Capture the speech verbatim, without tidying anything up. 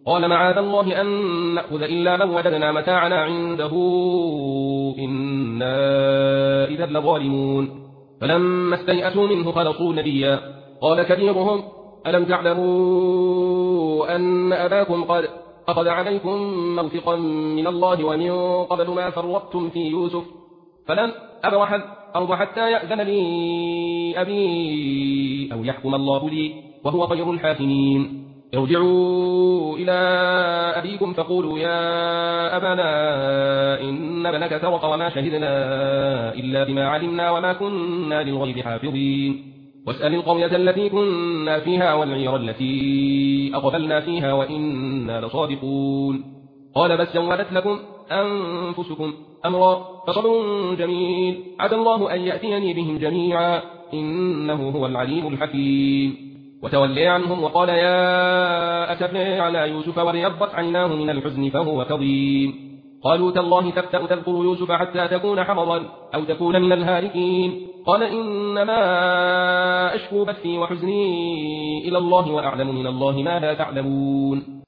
قال معاذ الله أن نأخذ إلا من وجدنا متاعنا عنده إنا إذا لظالمون. فلما استيئسوا منه خلصوا نبيا قال كبيرهم ألم تعلموا أن أباكم قد أخذ عليكم موثقا من الله ومن قبل ما فرطتم في يوسف فلن أبرح الأرض حتى يأذن لي أبي أو يحكم الله لي وهو خير الحاكمين. ارجعوا إلى أبيكم فقولوا يا أبانا إن ابنك سرق وما شهدنا إلا بما علمنا وما كنا للغيب حافظين. واسأل القرية التي كنا فيها والعير التي أقبلنا فيها وإنا لصادقون. قال بس سولت لكم أنفسكم أمرا فصبر جميل عسى الله أن يأتيني بهم جميعا إنه هو العليم الحكيم. وتولي عنهم وقال يا أسفنا على يوسف وابيضت عيناه من الحزن فهو كظيم. قالوا تالله تفتأ تذكر يوسف حتى تكون حرضا أو تكون من الهالكين. قال إنما أشكو بثي وحزني إلى الله وأعلم من الله ما لا تعلمون.